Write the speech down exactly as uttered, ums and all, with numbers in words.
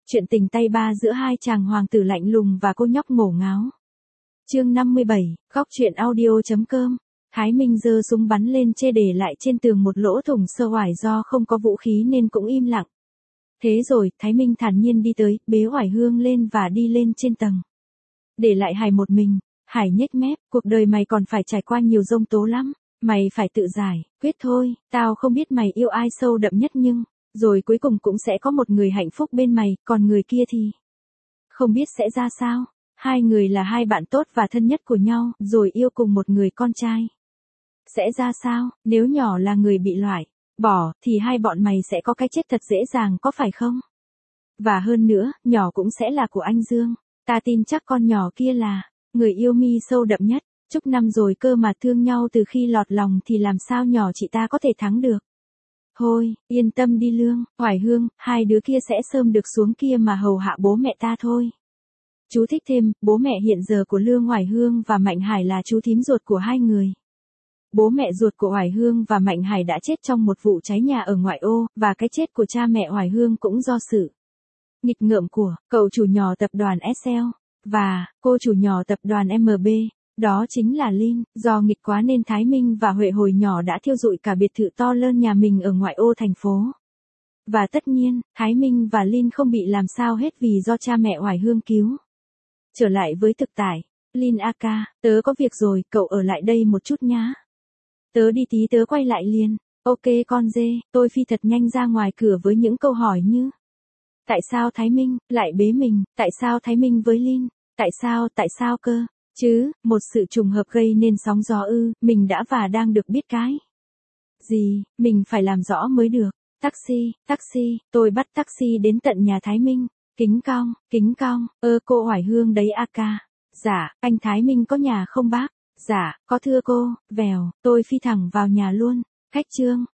Chuyện tình tay ba giữa hai chàng hoàng tử lạnh lùng và cô nhóc ngổ ngáo. Chương năm mươi bảy, góc truyện audio.com. Thái Minh giơ súng bắn lên chê để lại trên tường một lỗ thủng sơ oải do không có vũ khí nên cũng im lặng. Thế rồi, Thái Minh thản nhiên đi tới, bế Oải Hương lên và đi lên trên tầng. Để lại Hải một mình, Hải nhếch mép, cuộc đời mày còn phải trải qua nhiều giông tố lắm, mày phải tự giải, quyết thôi, tao không biết mày yêu ai sâu đậm nhất nhưng, rồi cuối cùng cũng sẽ có một người hạnh phúc bên mày, còn người kia thì không biết sẽ ra sao. Hai người là hai bạn tốt và thân nhất của nhau, rồi yêu cùng một người con trai. Sẽ ra sao, nếu nhỏ là người bị loại bỏ, thì hai bọn mày sẽ có cái chết thật dễ dàng có phải không? Và hơn nữa, nhỏ cũng sẽ là của anh Dương. Ta tin chắc con nhỏ kia là người yêu mi sâu đậm nhất. Chục năm rồi cơ mà thương nhau từ khi lọt lòng thì làm sao nhỏ chị ta có thể thắng được. Thôi, yên tâm đi Lương, Oải Hương, hai đứa kia sẽ sớm được xuống kia mà hầu hạ bố mẹ ta thôi. Chú thích thêm, bố mẹ hiện giờ của Lương Oải Hương và Mạnh Hải là chú thím ruột của hai người. Bố mẹ ruột của Oải Hương và Mạnh Hải đã chết trong một vụ cháy nhà ở ngoại ô, và cái chết của cha mẹ Oải Hương cũng do sự nghịch ngợm của cậu chủ nhỏ tập đoàn ét lờ, và cô chủ nhỏ tập đoàn em bê, đó chính là Linh. Do nghịch quá nên Thái Minh và Huệ hồi nhỏ đã thiêu rụi cả biệt thự to lớn nhà mình ở ngoại ô thành phố. Và tất nhiên, Thái Minh và Linh không bị làm sao hết vì do cha mẹ Oải Hương cứu. Trở lại với thực tại, Linh a ca, tớ có việc rồi, cậu ở lại đây một chút nhá. Tớ đi tí tớ quay lại liền. Ok con dê, tôi phi thật nhanh ra ngoài cửa với những câu hỏi như: tại sao Thái Minh lại bế mình, tại sao Thái Minh với Linh, tại sao, tại sao cơ, chứ, một sự trùng hợp gây nên sóng gió ư, mình đã và đang được biết cái gì, mình phải làm rõ mới được. Taxi, taxi, tôi bắt taxi đến tận nhà Thái Minh. Kính cong, kính cong, ơ cô Oải Hương đấy a ca. Dạ, anh Thái Minh có nhà không bác? Dạ, có thưa cô. Vèo, tôi phi thẳng vào nhà luôn. Khách Trương,